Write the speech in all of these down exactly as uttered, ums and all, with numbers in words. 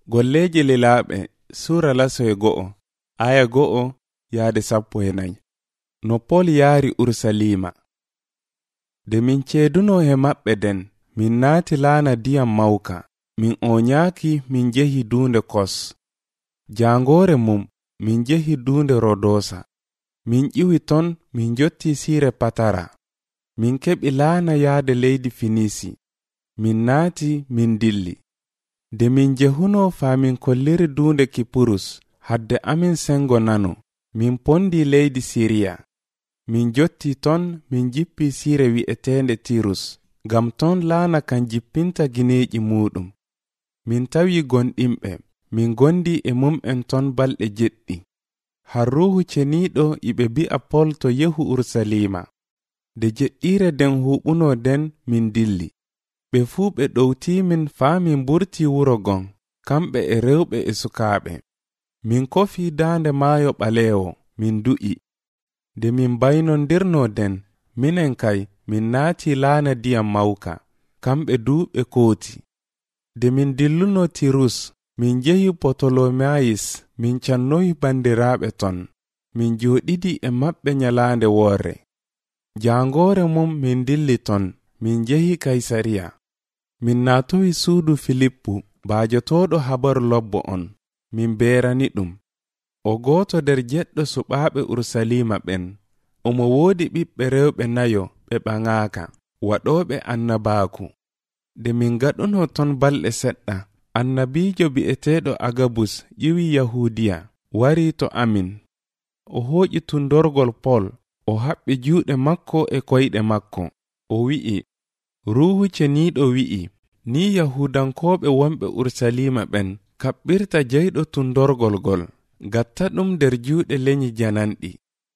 Golleji lilaaɓe Sura lasoye go'o aya go'o yaade sappo e nayi. No Pol yaari Ursalima. De min ceeduno he maɓɓe den, min naati laana diyam mawka, min o nyaaki min jehi duunde Kos. Jaangoore mum min jehi duunde Rodosa. Min ƴiwi ton min jotti siire Patara. Min keɓi laana yaade leydi Finisi. Min naati min dilli. De min jehuno faa min kolliri duunde Kipurus, hadde amin sengo nano, min pondi leydi Siriya. Min jotti ton min jippi siire wi'etende Tirus, gam ton laana kan jippinta gineeji muɗum. Min tawi gonɗimɓe, min gondi e mum'en ton balɗe jeɗɗi. Har Ruuhu ceniiɗo iɓe bi'a Pol to yehu Ursalima. De jeɗɗire den huɓuno den min dilli. Ɓe fuu ɓe ɗowtimin faa min burti wuro gon, kamɓe e rewɓe e sukaaɓe. Min kofi daande maayo ɓaleewo, min du'i. De min baynondirno den, minen kay min naati laana diyam mawka, kamɓe duuɓe kooti. De min dilluno Tirus, min jehi Potolomayis, min cannoyi bandiraaɓe ton. Min jooɗidi e maɓɓe nyalaande woore. Jaangoore mum min dilli ton, min jehi Kaysariya. Min naatoyi suudu Filippu, baajotooɗo habaru lobbo on. Min beerani ɗum. O gooto nder jeɗɗo suɓaaɓe Ursalima ɓen. Omo woodi ɓiɓɓe rewɓe nayo ɓe ɓaŋaaka, waɗooɓe annabaaku. De min gaɗuno ton balɗe seɗɗa, annabiijo bi'eteeɗo Agabus ƴiwi Yahudiya, warii to amin. O hooƴi tundorgol Pol, o haɓɓi juuɗe makko e koyɗe makko. O wi'i, Ruuhu ceniiɗo wi'i, ni Yahudankooɓe wonɓe Ursalima ɓen kaɓɓirta jeyɗo tundorgol gol, gatta ɗum nder juuɗe lenyi jananɗi.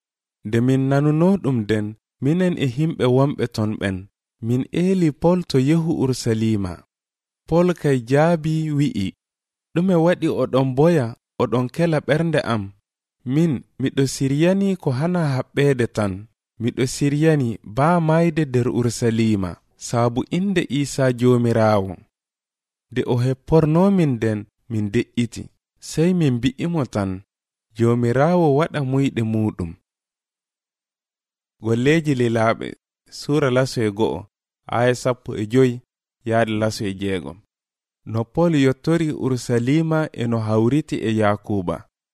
De min nanuno ɗum den, minen e himɓe wonɓe ton ɓen, min eeli Pol to yehu Ursalima. Pol kay jaabi wi'i, ɗume waɗi oɗon boya, oɗon kela ɓernde am? Min, miɗo siryani ko hana haɓɓeede tan. Miɗo siryani baa mayde nder Ursalima, saabu inde Iisaa Joomiraawo. De o heppornomin den, min de'iti, sey min bi'imo tan, Joomiraawo waɗa muyɗe muɗum. Golleji lilaaɓe Sura lasoye go'o aya sappo e joyi yaade lasoye jeegom. No Pol yottori Ursalima e no hawriti e Yakuba.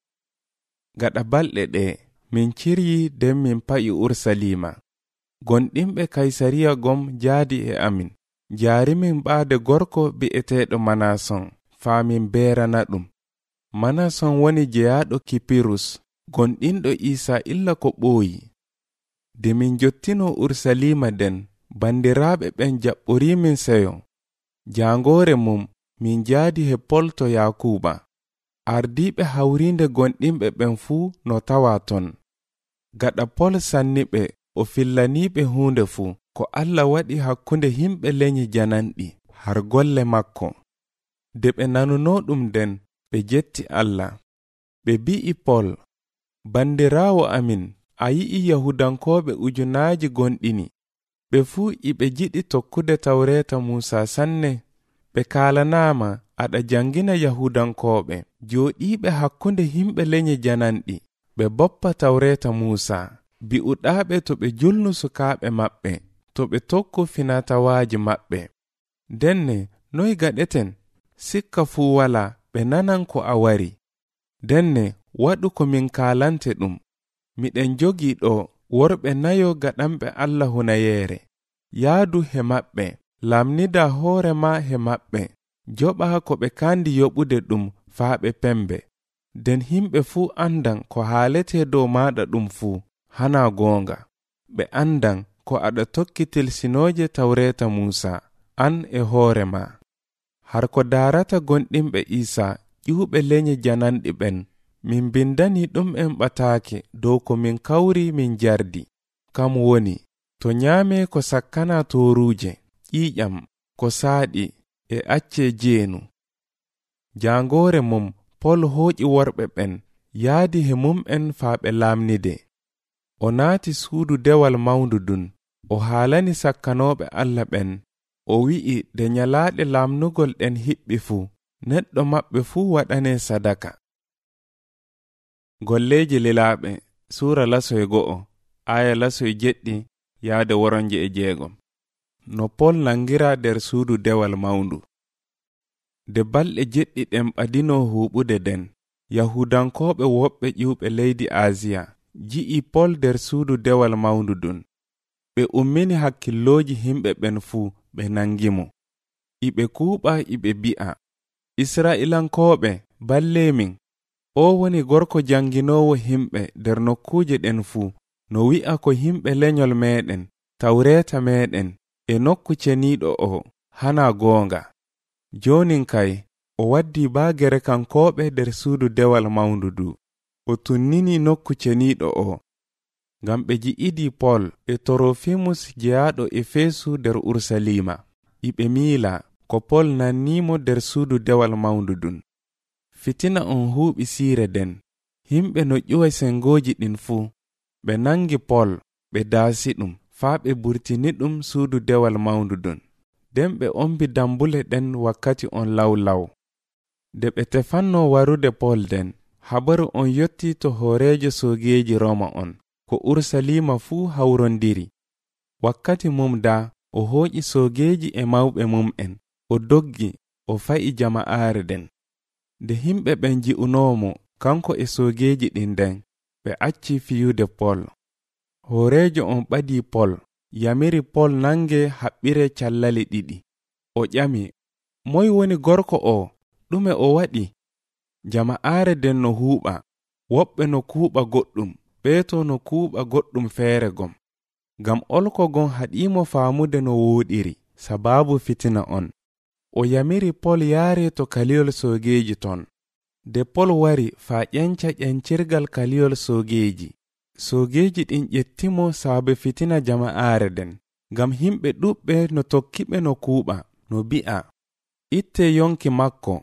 Gaɗa balɗe ɗe, min ciryi den min pa'i Ursalima. Gonɗimɓe Kaysariya gom jaadi e amin. Jaarimin ɓaade gorko bi'eteeɗo Manason, faa min beerana ɗum. Manason woni jeyaaɗo Kipirus, gonɗinɗo Iisaa illa ko ɓooyi. De min jottino Ursalima den, bandiraaɓe ɓen jaɓɓorimin seyo. Jaangoore mum, min jaadi he Pol to Yakuba. Ardiiɓe hawriinde gonɗimɓe ɓen fuu no tawa ton. Gaɗa Pol sanniɓe o fillaniiɓe huunde fuu, ko Allah waɗi hakkunde himɓe lenyi jananɗi, har golle makko. De ɓe nanuno ɗum den, ɓe jetti Allah. Ɓe bi'i Pol, bandiraawo amin, a yi'i Yahudankooɓe ujunaaji gonɗini. Ɓe fuu iɓe jiɗi tokkude tawreeta Muusa sanne. Ɓe kaalanaama aɗa jangina Yahudankooɓe, jooɗiiɓe hakkunde himɓe lenyi jananɗi, ɓe boppa tawreeta Muusa, bi'uɗaaɓe to ɓe julnu sukaaɓe maɓɓe, to ɓe tokku finatawaaji maɓɓe. Denne, noy gaɗeten? Sikka fuu walaa, ɓe nanan ko a wari. Denne, waɗu ko min kaalante ɗum. Miɗen jogii ɗo worɓe nayo gaɗanɓe Allah hunayeere. Yaadu he maɓɓe, lamnida hoore ma he maɓɓe, joɓa ko ɓe kandi yoɓude ɗum faa ɓe pembe. Den himɓe fuu andan ko haalete dow maɗa ɗum fuu, hana goonga. Ɓe andan ko aɗa tokkitil sinooje tawreeta Muusa, an e hoore ma. Har ko daarata gonɗimɓe Iisaa, ƴiwɓe lenyi jananɗi ɓen, min bindani ɗum en ɓataake dow ko min kawri min jardi. Kam woni, to nyaame ko sakkana toruuje, ƴiiƴam, ko saaɗi, e acce jeenu. Jaangoore mum, Pol hooƴi worɓe ɓen, yaadi he mum'en faa ɓe laamnide. O naati suudu dewal mawndu dun, o haalani sakkanooɓe Allah ɓen. O wi'i de nyalaaɗe laamnugol ɗen hiɓɓi fuu, neɗɗo maɓɓe fuu waɗane sadaka. Golleji lilaaɓe suura lasoye go'o aya lasoye jeɗɗi yaade woronje e jeegom. No Pol nangira nder suudu dewal mawndu. De balɗe jeɗɗi ɗen ɓadino huuɓude den, Yahudankooɓe woɓɓe ƴiwɓe leydi Aasiya ji'i Pol nder suudu dewal mawndu dun. Ɓe ummini hakkillooji himɓe ɓen fuu ɓe nangimo. Iɓe kuuɓa iɓe bi'a, Isra'ilankooɓe, ballemin, o woni gorko janginoowo himɓe nder nokkuuje ɗen fuu, no wi'a ko himɓe lenyol meɗen, tawreeta meɗen, e nokku ceniiɗo o, hana goonga. Jonin kay, o waddi baagere kankooɓe nder suudu dewal mawndu du, o tunnini nokku ceniiɗo o. Ngam ɓe ji'idi Pol e Torofimus jeyaaɗo Efesu nder Ursalima. Iɓe miila ko Pol nannimo nder suudu dewal mawndu dun. Fitina on huuɓi siire den. Himɓe no ƴuwa sengoji ɗin fuu, ɓe nangi Pol, ɓe daasi ɗum, faa ɓe burtini ɗum suudu dewal mawndu dun. Den ɓe ombi dambule ɗen wakkati on law-law. De ɓe tefanno warude Pol den, habaru on yotti to hoorejo soogeji Roma on, ko Ursalima fuu hawrondiri. Wakkati mum da, o hooƴi soogeji e mawɓe mum'en, o doggi, o fa'i jama'aare den. De himɓe ɓen ji'unomo kanko e soogeji ɗin den, ɓe acci fiyude Pol. Hoorejo on ɓadi Pol, yamiri Pol nange haɓɓire callali ɗiɗi. O ƴami, moy woni gorko o, ɗume o waɗi? Jama'aare den no huuɓa, woɓɓe no kuuɓa goɗɗum, ɓeeto no kuuɓa goɗɗum feere gom. Ngam olko gon haɗimo faamude no wooɗiri, sababu fitina on. O yamiri Pol yaare to kaliyol soogeji ton. De Pol wari faa ƴenca ƴencirgal kaliyol soogeji. Soogeji ɗin ƴettimo saabe fitina jama'aare den, ngam himɓe ɗuɓɓe no tokkiɓe no kuuɓa, no bi'a, itte yonki makko.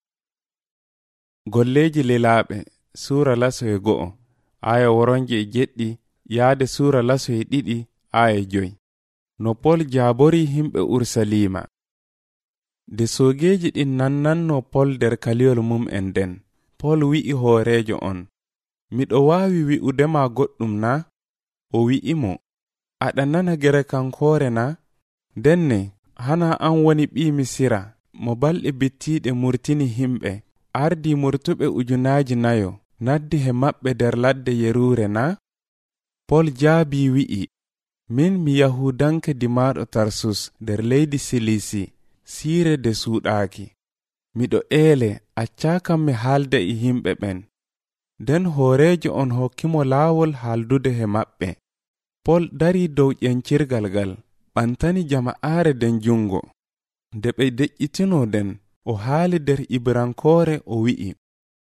Golleji lilaaɓe suura lasoye go'o aya woronje e jeɗɗi yaade suura lasoye ɗiɗi aya joyi. No Pol jaabori himɓe Ursalima. De soogeji ɗin nannanno Pol nder kaliyol mum'en den, Pol wi'i hoorejo on, miɗo waawi wi'udema goɗɗum na? O wi'imo, aɗa nana gere kankoore na? Denne, hana an woni ɓii Misira, mo balɗe bittiiɗe murtini himɓe, ardi murtuɓe ujunaaji nayo, naddi he maɓɓe nder ladde Yeruure na? Pol jaabi wi'i, min mi Yahudanke dimaaɗo Tarsus nder leydi Silisi, siire de suuɗaaki. Miɗo eele, accaakam mi haalda e himɓe ɓen. Nden hoorejo on hokkimo laawol haaldude he maɓɓe. Pol dari dow ƴencirgal gal, ɓantani jama'aare den jungo. Nde ɓe deƴƴitino den, o haali nder Ibrankoore o wi'i,